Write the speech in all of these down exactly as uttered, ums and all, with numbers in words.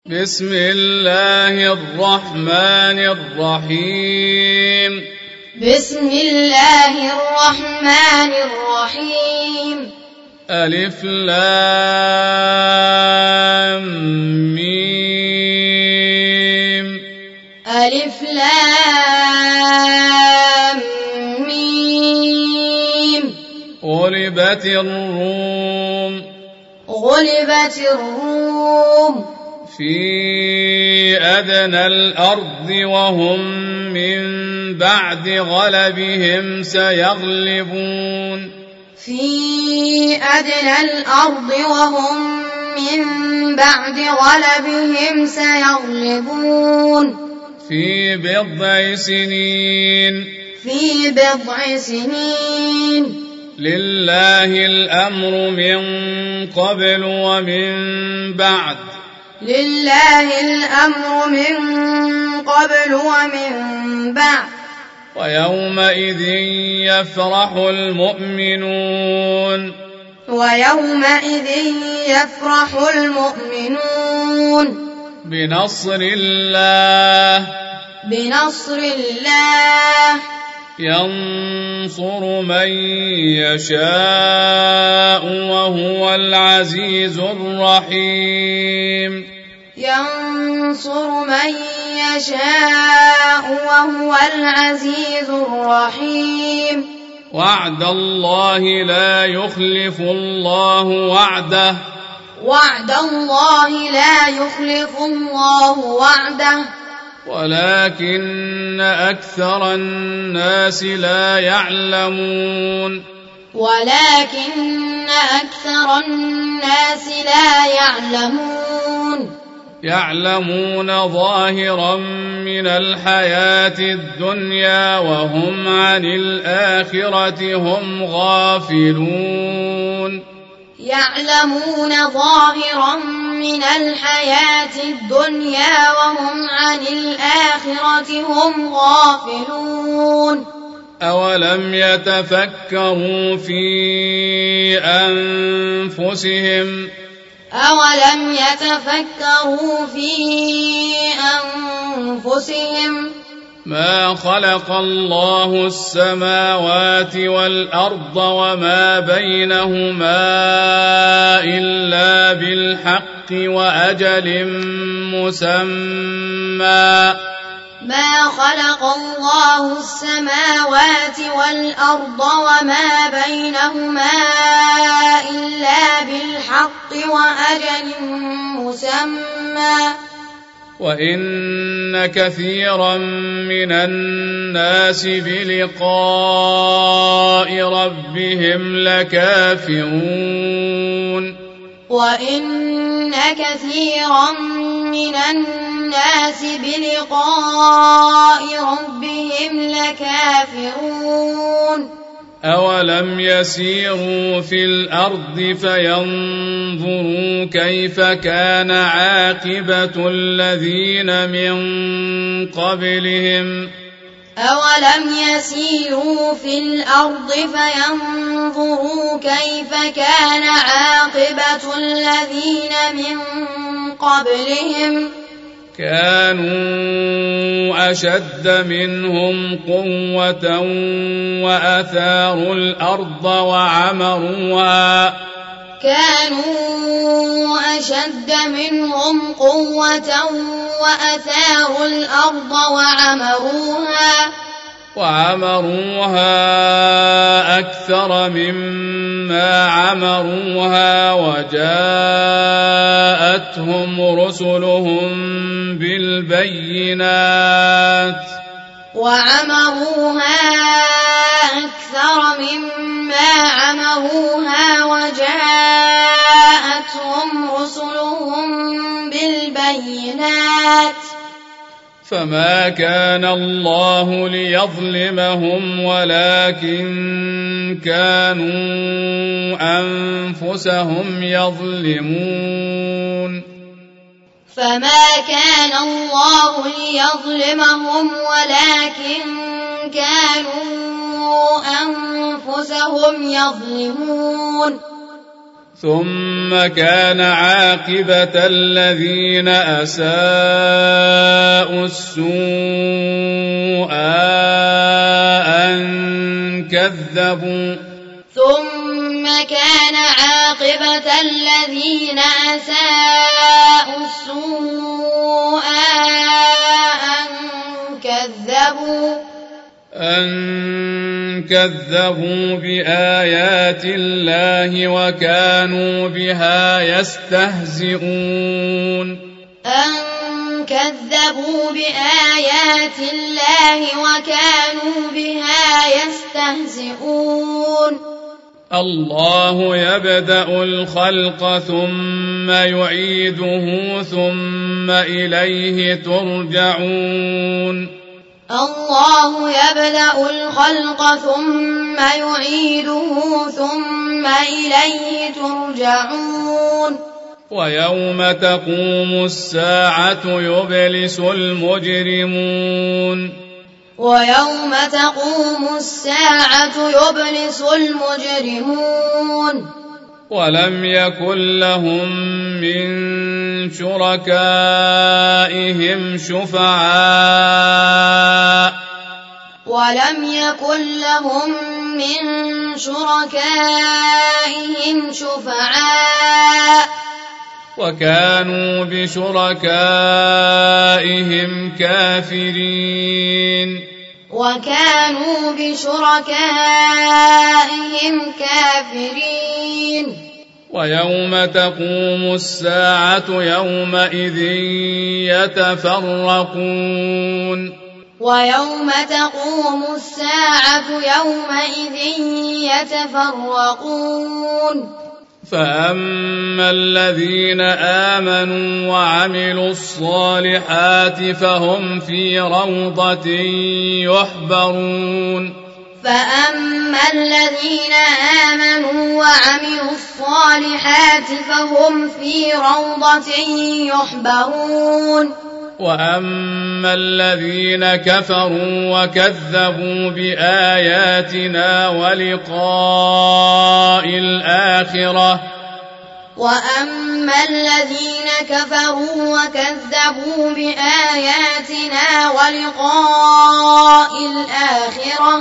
بسم الله الرحمن الرحيم بسم الله الرحمن الرحيم ألف لام ميم ألف لام ميم غلبت الروم غلبت الروم في أدنى الأرض وهم من بعد غلبهم سيغلبون في أدنى الأرض وهم من بعد غلبهم سيغلبون في بضع سنين في بضع سنين لله الأمر من قبل ومن بعد لله الأمر من قبل ومن بعد ويومئذ يفرح المؤمنون ويومئذ يفرح المؤمنون بنصر الله بنصر الله ينصر من يشاء وهو العزيز الرحيم ينصر من يشاء وهو العزيز الرحيم وعد الله لا يخلف الله وعده وعد الله لا يخلف الله وعده ولكن أكثر الناس لا يعلمون ولكن أكثر الناس لا يعلمون يعلمون ظاهرا من الحياة الدنيا وهم عن الآخرة هم غافلون يعلمون ظاهرا من الحياة الدنيا وهم عن الآخرة هم غافلون أولم يتفكروا في أنفسهم أولم يتفكروا في أنفسهم ما خلق الله السماوات والأرض وما بينهما إلا بالحق وأجل مسمى ما خلق الله السماوات والأرض وما بينهما إلا بالحق وأجل مسمى وإن كثيرا من الناس بلقاء ربهم لكافرون وإن كثيرا من الناس بلقاء ربهم لكافرون أولم يسيروا في الأرض فينظروا كيف كان عاقبة الذين من قبلهم أولم يسيروا في الأرض فينظروا كيف كان عاقبة الذين من قبلهم كانوا أشد منهم قوة وأثاروا الأرض وعمروها كانوا أشد منهم قوة وأثاروا الأرض وعمروها وعمروها أكثر مما عمروها وجاءتهم رسلهم بالبينات وعمروها أكثر مما عمروها وجاءتهم رسلهم بالبينات فما كان الله ليظلمهم ولكن كانوا أنفسهم يظلمون فما كان الله ليظلمهم ولكن كانوا أنفسهم يظلمون ثم كان عاقبة الذين أساءوا السوء أن كذبوا ثم كان عاقبة الذين أساءوا السوء أن كذبوا أن كذبوا بآيات الله وكانوا بها يستهزئون أن كذبوا بآيات الله وكانوا بها يستهزئون الله يبدأ الخلق ثم يعيده ثم إليه ترجعون الله يبدأ الخلق ثم يعيده ثم إليه ترجعون ويوم تقوم الساعة يبلس المجرمون ويوم تقوم الساعة يبلس المجرمون ولم يكن لهم من شركائهم شفعاء ولم يكن لهم من شركائهم شفعاء وكانوا بشركائهم كافرين وكانوا بشركائهم كافرين ويوم تقوم الساعة يومئذ يتفرقون ويوم تقوم الساعة يومئذ يتفرقون فأما الذين آمنوا وعملوا الصالحات فهم في روضة يحبرون فأما الذين آمنوا وعملوا الصالحات فهم في روضة يحبرون وأما الذين كفروا وكذبوا بآياتنا ولقاء الآخرة وأما الذين كفروا وكذبوا بآياتنا ولقاء الآخرة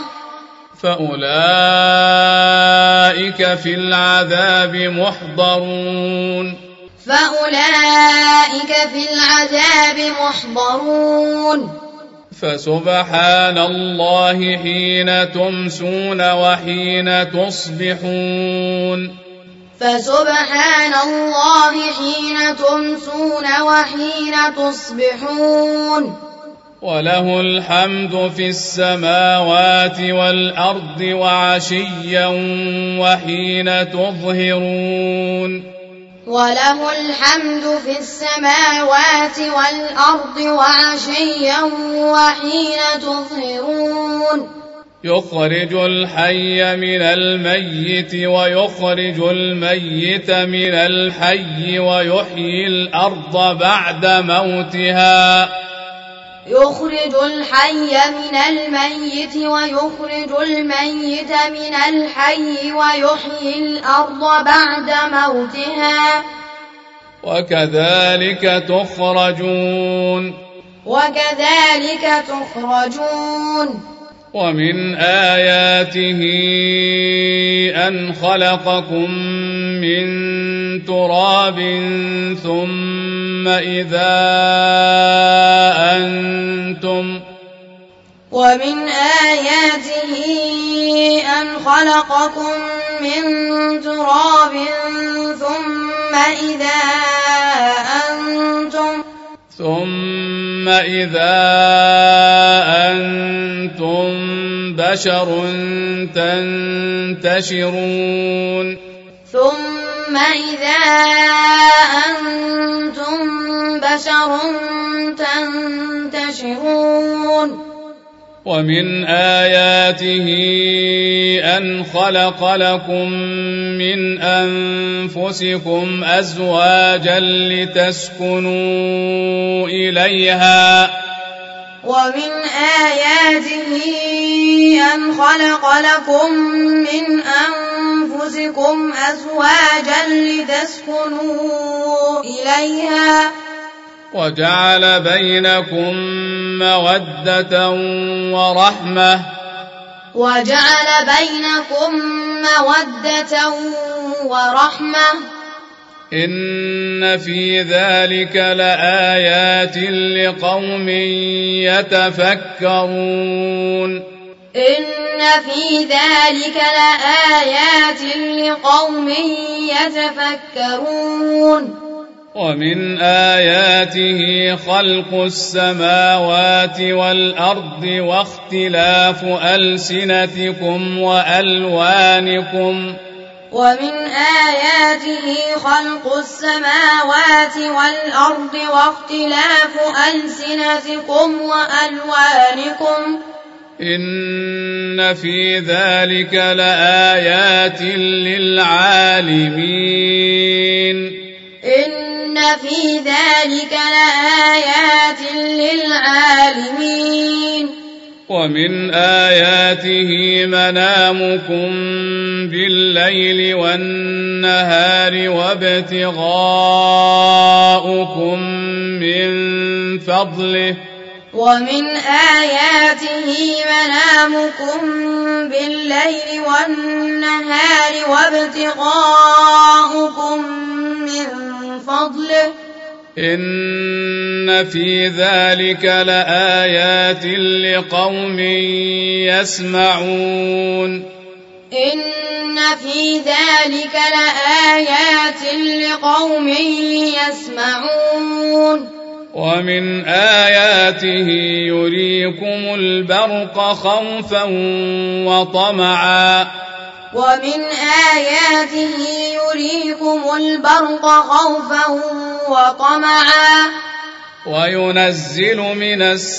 فأولئك في العذاب محضرون فأولئك في العذاب محضرون فسبحان الله حين تمسون وحين تصبحون فسبحان الله حين تمسون وحين تصبحون وله الحمد في السماوات والأرض وعشيا وحين تظهرون وله الحمد في السماوات والأرض وعشيا وحين تظهرون يخرج الحي من الميت ويخرج الميت من الحي ويحيي الأرض بعد موتها يخرج الحي من الميت ويخرج الميت من الحي ويحيي الأرض بعد موتها وكذلك تخرجون وكذلك تخرجون ومن آياته أن خلقكم من تراب ثم إذا أنتم ومن آياته أن خلقكم من تراب ثم إذا أنتم ثم إذا أنتم بشر تنتشرون ثم إذا أنتم بشر تنتشرون ومن آياته أن خلق لكم من أنفسكم أزواجا لتسكنوا إليها ومن آياته أن خلق لكم من أنفسكم أزواجا لتسكنوا إليها وجعل بينكم مودة ورحمة وجعل بينكم مودة ورحمة إن في ذلك لآيات لقوم يتفكرون إن في ذلك لآيات لقوم يتفكرون ومن آياته خلق السماوات والأرض واختلاف ألسنتكم وألوانكم ومن آياته خلق السماوات والأرض واختلاف ألسنتكم وألوانكم إن في ذلك لآيات للعالمين إن في ذلك لآيات للعالمين ومن آياته منامكم بالليل والنهار وابتغاؤكم من فضله ومن آياته منامكم بالليل والنهار وابتغاؤكم من فضله إن في ذلك لآيات لقوم يسمعون إن في ذلك لآيات لقوم يسمعون ومن آياته يريكم البرق خوفا وطمعا ومن آياته يريكم البرق خوفا وطمعا وينزل من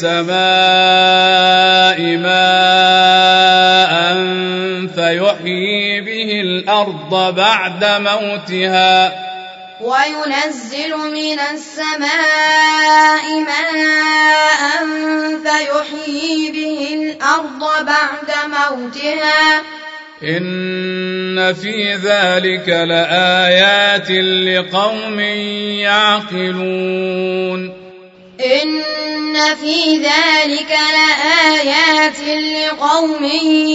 السماء ماء فيحيي به الأرض بعد موتها وينزل من السماء ماء فيحيي به الأرض بعد موتها إن في ذلك لآيات لقوم يعقلون إن في ذلك لآيات لقوم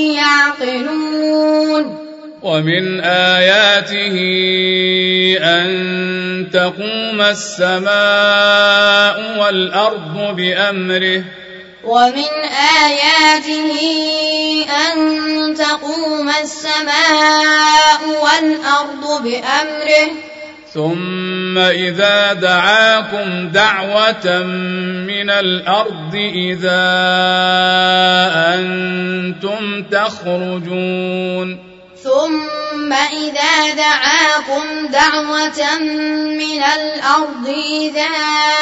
يعقلون ومن آياته أن تقوم السماء والأرض بأمره ومن آياته أن تقوم السماء والأرض بأمره ثم إذا دعاكم دعوة من الأرض إذا أنتم تخرجون ثم إذا دعاكم دعوة من الأرض إذا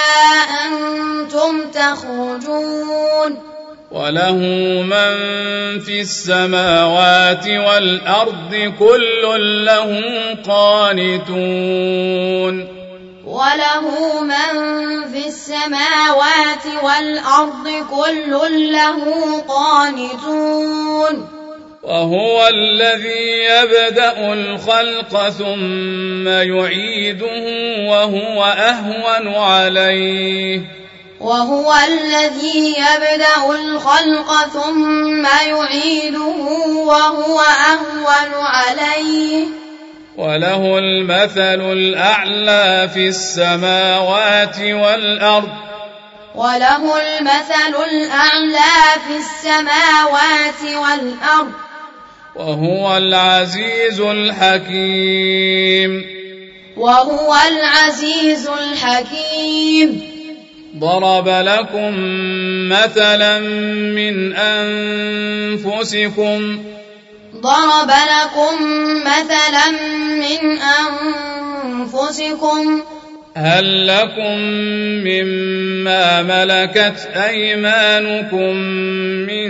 أنتم تخرجون وله من في السماوات والأرض كل له قانتون وله من في السماوات والأرض كل له قانتون وهو الذي يبدأ الخلق ثم يعيده وهو أهون عليه وهو الذي يبدأ الخلق ثم يعيده وهو أهون عليه وله المثل الأعلى في السماوات والأرض وله المثل الأعلى في السماوات والأرض وهو العزيز الحكيم وهو العزيز الحكيم ضرب لكم مثلا من أنفسكم ضرب لكم مثلا من أنفسكم هل لكم مما ملكت أيمانكم من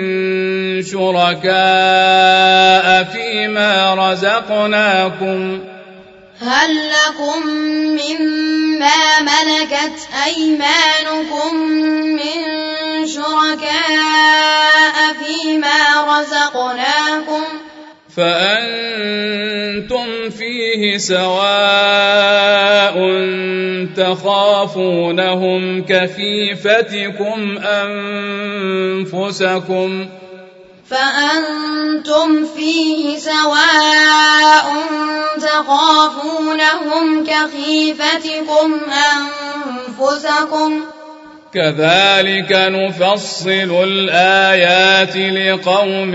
شركاء فيما رزقناكم هل لكم مما ملكت أيمانكم من شركاء فأنتم فيه سواء تخافونهم كخيفتكم أنفسكم فأنتم فيه سواء تخافونهم كخيفتكم أنفسكم كذلك نفصل الآيات لقوم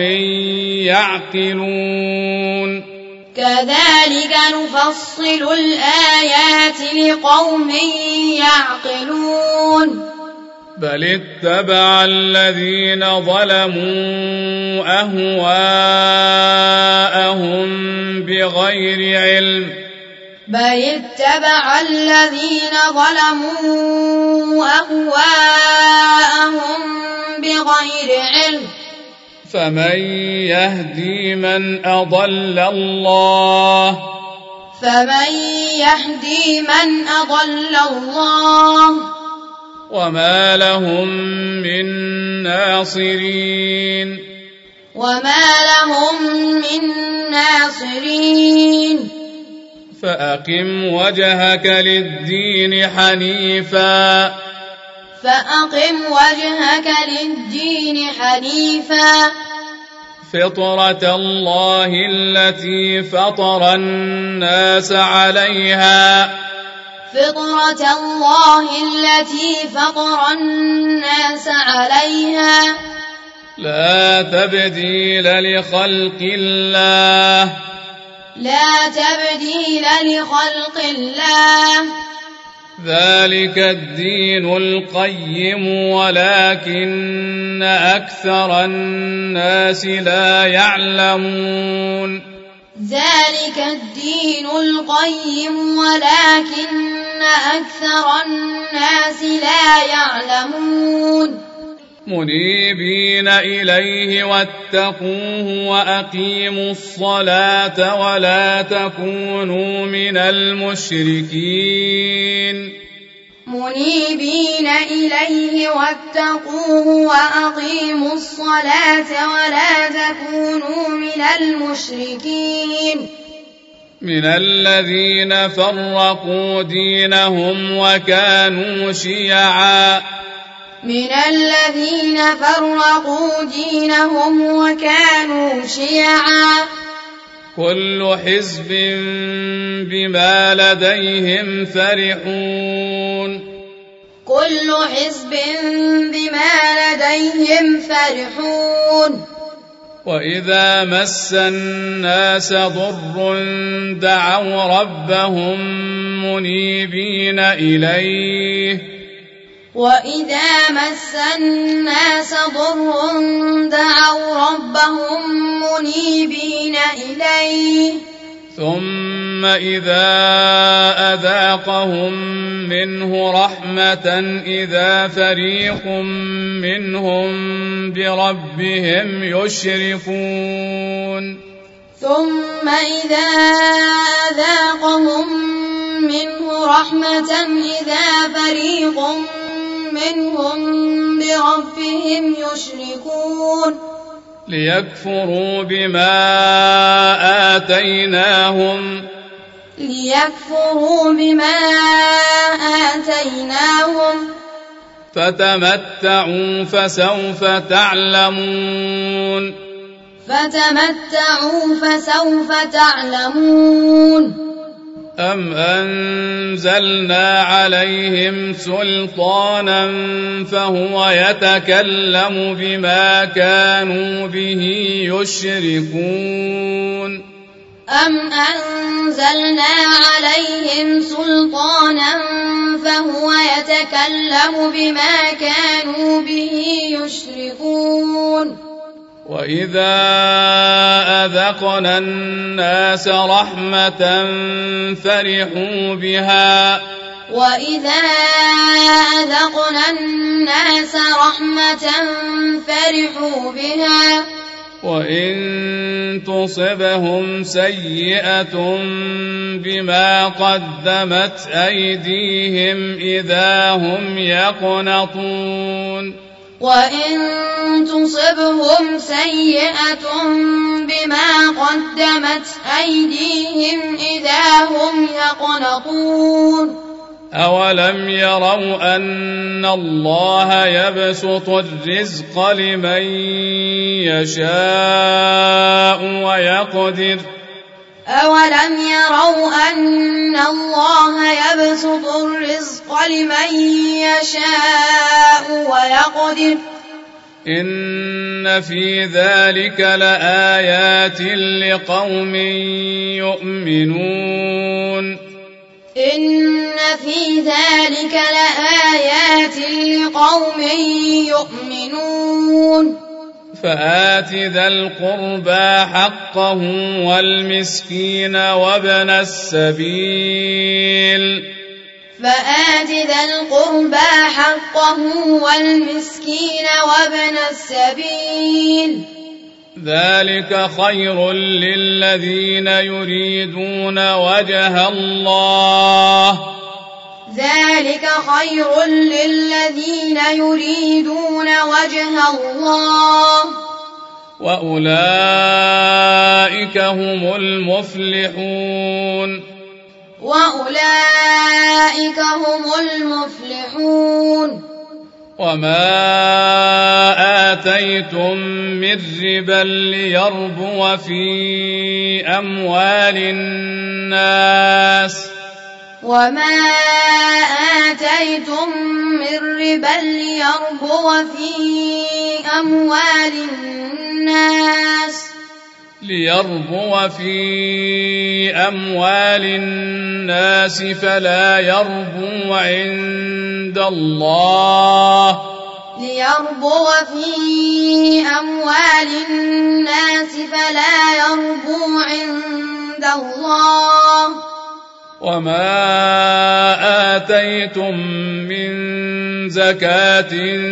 يعقلون كذلك نفصل الآيات لقوم يعقلون بل اتبع الذين ظلموا أهواءهم بغير علم بل اتبع الذين ظلموا أهواءهم بغير علم فمن يهدي من أضل الله فمن يهدي من أضل الله وما لهم من ناصرين وما لهم من ناصرين فأقم وجهك للدين حنيفا فأقم وجهك للدين حنيفا فطرة الله التي فطر الناس عليها فطرة الله التي فطر الناس عليها لا تبديل لخلق الله لا تبديل لخلق الله ذلك الدين القيم ولكن أكثر الناس لا يعلمون ذلك الدين القيم ولكن أكثر الناس لا يعلمون منيبين إليه واتقوه وأقيموا الصلاة ولا تكونوا من المشركين منيبين إليه واتقوه وأقيموا الصلاة ولا تكونوا من المشركين من الذين فرقوا دينهم وكانوا شيعا من الذين فرقوا دينهم وكانوا شيعا كل حزب بما لديهم فرحون كل حزب بما لديهم فرحون وإذا مس الناس ضر دعوا ربهم منيبين إليه وإذا مس الناس ضر دعوا ربهم منيبين إليه ثم إذا أذاقهم منه رحمة إذا فريق منهم بربهم يشركون ثم إذا أذاقهم منه رحمة إذا فريق منهم بربهم يشركون ليكفروا بما آتيناهم ليكفروا بما آتيناهم فتمتعوا فسوف تعلمون فتمتعوا فسوف تعلمون أم أنزلنا عليهم سلطانا فهو يتكلم بما كانوا به يشركون أم أنزلنا عليهم سلطانا فهو يتكلم بما كانوا به يشركون وإذا أذقنا الناس رحمة فرحوا بها وإذا أذقنا الناس رحمة فرحوا بها وإن تصبهم سيئة بما قدمت أيديهم إذا هم يقنطون وإن تصبهم سيئة بما قدمت أيديهم إذا هم يقنطون أولم يروا أن الله يبسط الرزق لمن يشاء ويقدر أولم يروا أن الله يبسط الرزق لمن يشاء ويقدر إن في ذلك لآيات لقوم يؤمنون إن في ذلك لآيات لقوم يؤمنون فآت ذا القربى حقه والمسكين وابن السبيل فآت ذا القربى حقه والمسكين وابن السبيل ذلك خير للذين يريدون وجه الله ذلك خير للذين يريدون وجه الله وأولئك هم المفلحون وأولئك هم المفلحون وما آتيتم من ربا ليربو في أموال الناس وما آتيتم من ربا ليربو في أموال الناس ليربو في أموال الناس فلا يربو عند الله ليربو في أموال الناس فلا يربو عند الله وما آتيتم من زكاة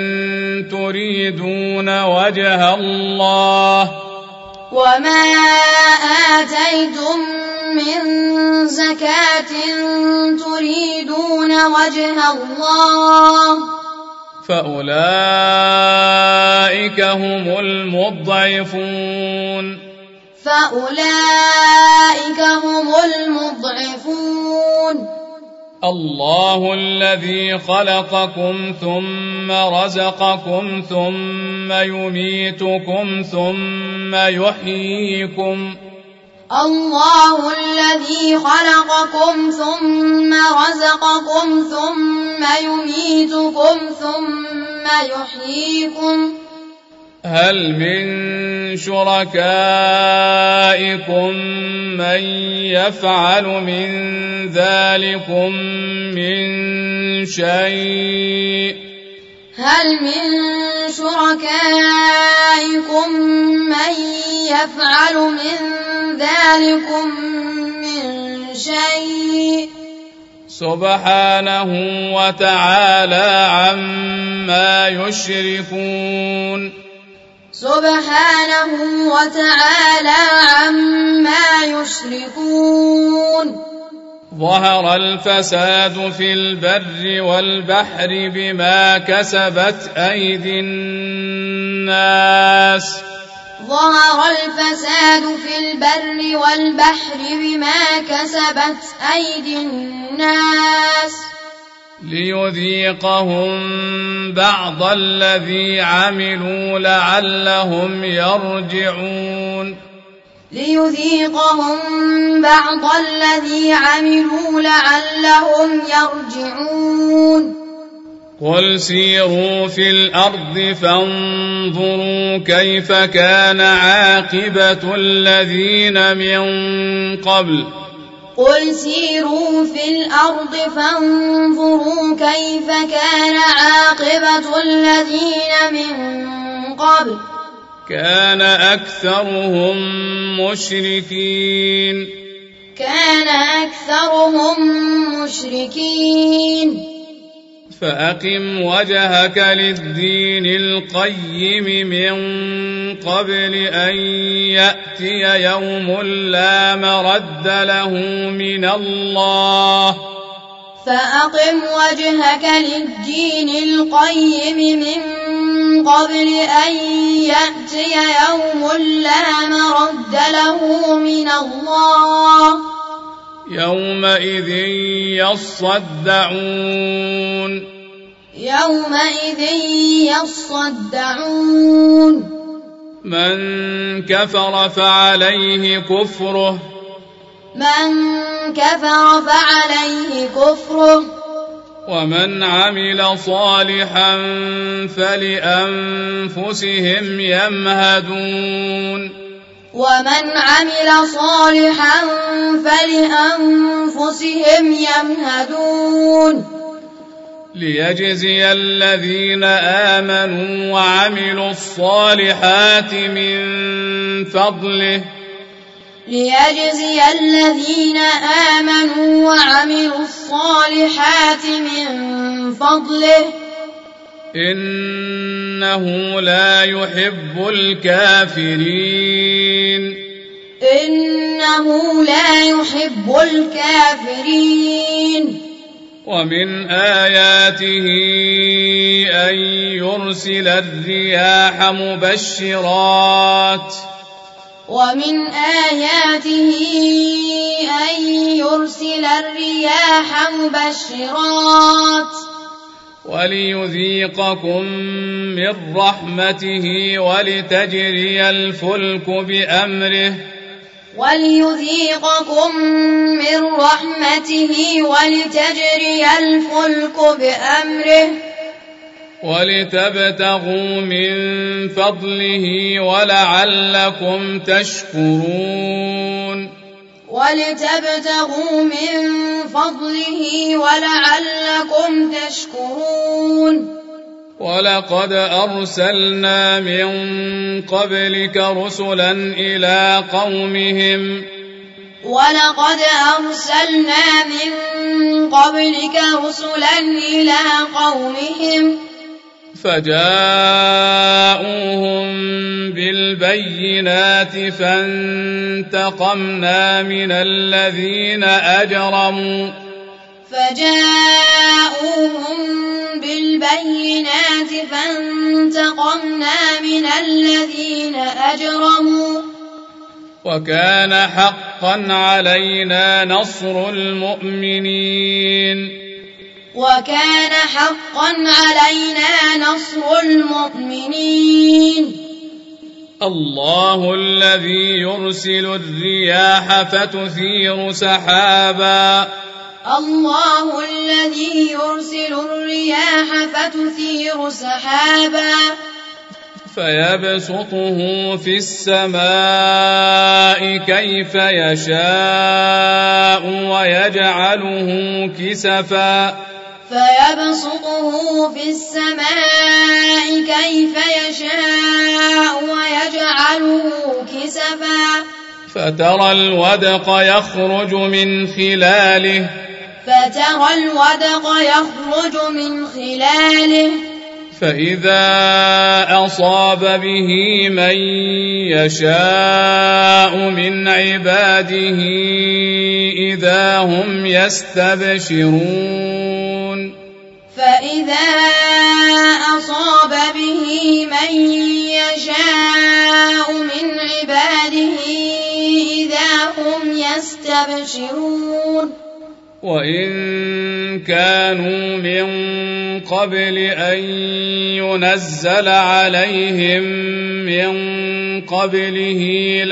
تريدون وجه الله وما آتيتم من زكاة تريدون وجه الله فأولئك هم المضعفون فأولئك هم المضعفون الله الذي خلقكم ثم رزقكم ثم يميتكم ثم يحييكم الله الذي خلقكم ثم رزقكم ثم يميتكم ثم يحييكم هل من شركائكم من يفعل من ذلكم من شيء هل من شركائكم من يفعل من ذلكم من شيء سبحانه وتعالى عما يشركون سبحانه وتعالى عما يشركون ظهر الفساد في البر والبحر بما كسبت أيدي الناس ظهر الفساد في البر والبحر بما كسبت أيدي الناس ليذيقهم بعض الذي عملوا لعلهم يرجعون ليذيقهم بعض الذي عملوا لعلهم يرجعون قل سيروا في الأرض فانظروا كيف كان عاقبة الذين من قبل قل سيروا في الأرض فانظروا كيف كان عاقبة الذين من قبل كان أكثرهم مشركين كان أكثرهم مشركين فأقم وجهك للدين القيم من قبل أن يأتي يوم لا مرد له من الله فأقم وجهك للدين القيم من قبل أن يأتي يوم لا مرد له من الله يومئذ يصدعون يومئذ يصدعون من كفر فعليه كفره من كفر فعليه كفره ومن عمل صالحا فلأنفسهم يمهدون ومن عمل صالحا فلأنفسهم يمهدون ليجزي الذين آمنوا وعملوا الصالحات من فضله ليجزي الذين آمنوا وعملوا الصالحات من فضله إنه لا يحب الكافرين إنه لا يحب الكافرين ومن آياته أن يرسل الرياح مبشرات ومن آياته أن يرسل الرياح مبشرات وليذيقكم من رحمته ولتجري الفلك بأمره وليذيقكم من رحمته ولتجري الفلك بأمره ولتبتغوا من فضله ولعلكم تشكرون ولتبتغوا من فضله ولعلكم تشكرون ولقد أرسلنا من قبلك رسلا إلى قومهم ولقد أرسلنا من قبلك رسلا إلى قومهم فجاءوهم بالبينات فانتقمنا من الذين أجرموا فجاءوهم بالبينات فانتقمنا من الذين أجرموا وكان حقا علينا نصر المؤمنين وكان حقا علينا نصر المؤمنين الله الذي يرسل الرياح فتثير سحابا الله الذي يرسل الرياح فتثير سحابا فيبسطه في السماء كيف يشاء ويجعله كسفا فيبسطه في السماء كيف يشاء ويجعله كسفا فترى الودق يخرج من خلاله فترى الودق يخرج من خلاله فإذا أصاب به من يشاء من عباده إذا هم يستبشرون فإذا أصاب به من يشاء من عباده إذا هم يستبشرون وإن كانوا من قبل أن ينزل عليهم من قبله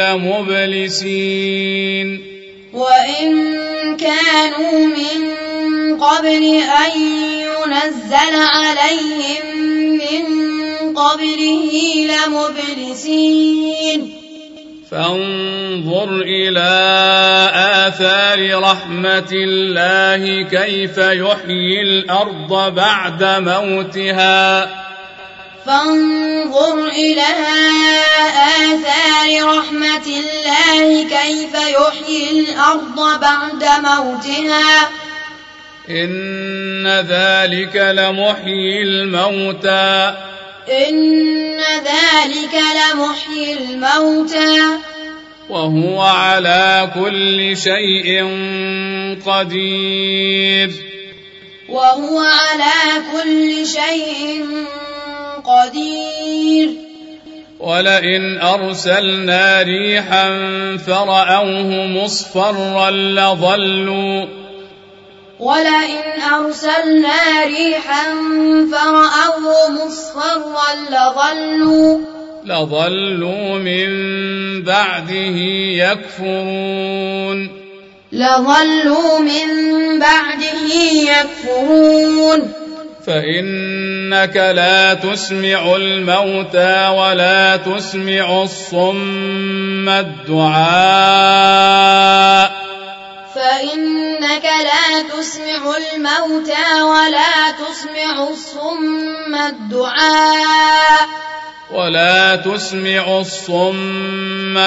لمبلسين وإن كانوا من قبل أن ينزل عليهم من قبله لمبلسين فانظر إلى آثار رحمة الله كيف يحيي الأرض بعد موتها فانظر إلى آثار رحمة الله كيف يحيي الأرض بعد موتها إن ذلك لمحيي الموتى إن ذلك لمحيي الموتى وهو على كل شيء قدير وهو على كل شيء قدير ولئن أرسلنا ريحا فرأوه مصفرا لظلوا ولئن أرسلنا ريحا فرأوه مصفرا لظلوا لظلوا من بعده يكفرون لظلوا من بعده يكفرون فإنك لا تسمع الموتى ولا تسمع الصم الدعاء فإنك لا تسمع الموتى ولا تسمع الصم الدعاء ولا تسمع الصم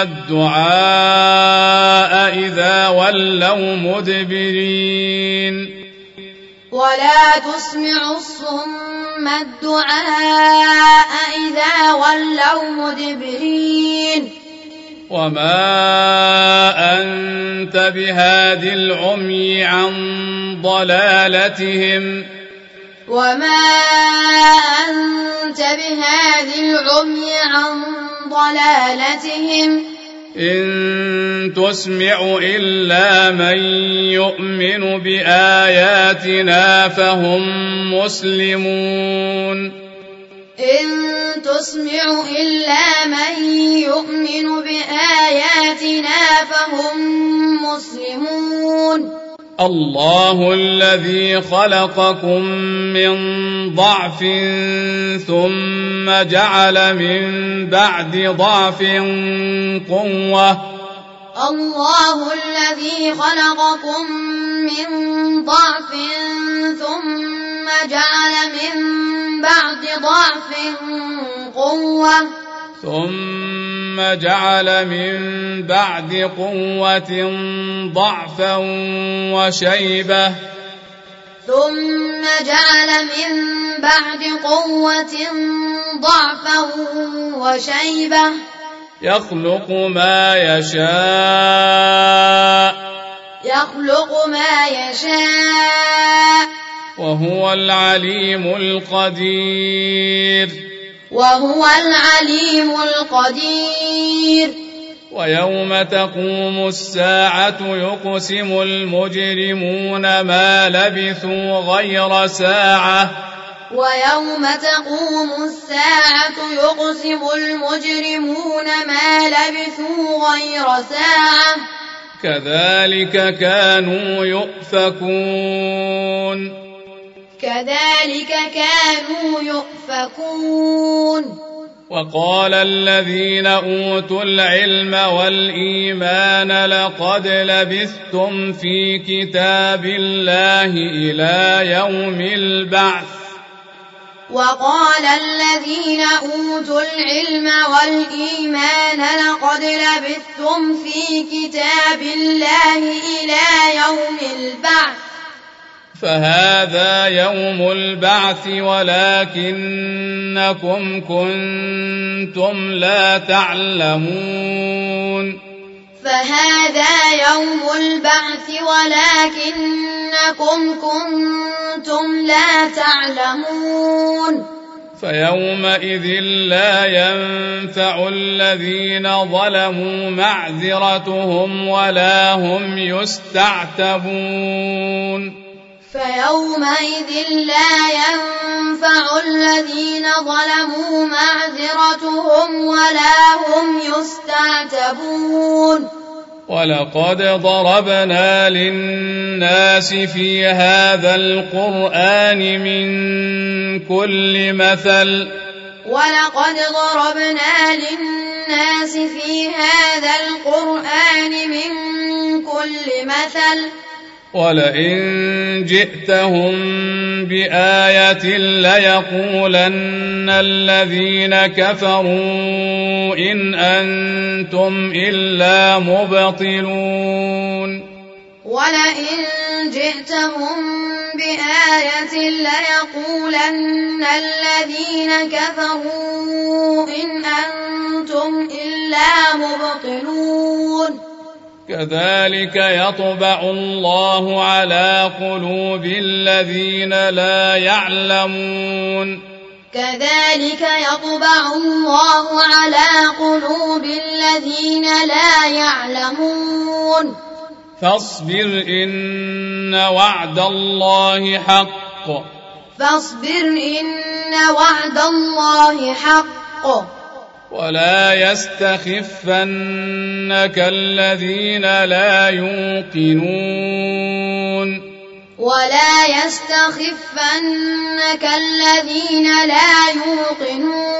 الدعاء إذا ولوا مدبرين ولا تسمع الصم الدعاء إذا ولوا مدبرين وما أنت بهاد العمي عن ضلالتهم وما أنت بهاد العمي عن ضلالتهم إن تسمع إلا من يؤمن بآياتنا فهم مسلمون إن تسمع إلا من يؤمن بآياتنا فهم مسلمون الله الذي خلقكم من ضعف ثم جعل من بعد ضعف قوة الله الذي خلقكم من ضعف ثم جعل من بعد ضعف قوة ثم جعل من بعد قوة ضعفا وشيبة ثم جعل من بعد قوة ضعفا وشيبة يخلق ما يشاء يخلق ما يشاء وهو العليم القدير وهو العليم القدير ويوم تقوم الساعة يقسم المجرمون ما لبثوا غير ساعة ويوم تقوم الساعة يقسم المجرمون ما لبثوا غير ساعة كذلك كانوا يؤفكون كذلك كانوا يؤفكون وقال الذين أوتوا العلم والإيمان لقد لبثتم في كتاب الله إلى يوم البعث وقال الذين أوتوا العلم والإيمان لقد لبثتم في كتاب الله إلى يوم البعث فهذا يوم البعث ولكنكم كنتم لا تعلمون فهذا يوم البعث ولكنكم كنتم لا تعلمون فيومئذ لا ينفع الذين ظلموا معذرتهم ولا هم يستعتبون فيومئذ لا ينفع الذين ظلموا معذرتهم ولا هم يستعتبون ولقد ضربنا للناس في هذا القرآن من كل مثل ولقد ضربنا للناس في هذا القرآن من كل مثل ولئن جئتهم بآية ليقولن الذين كفروا إن أنتم إلا مبطلون ولئن جئتهم بآية ليقولن الذين كفروا إن أنتم إلا مبطلون كذلك يطبع الله على قلوب الذين لا يعلمون كذلك يطبع الله على قلوب الذين لا يعلمون فاصبر إن وعد الله حق فاصبر إن وعد الله حق ولا يستخفنك الذين لا يوقنون ولا يستخفنك الذين لا يوقنون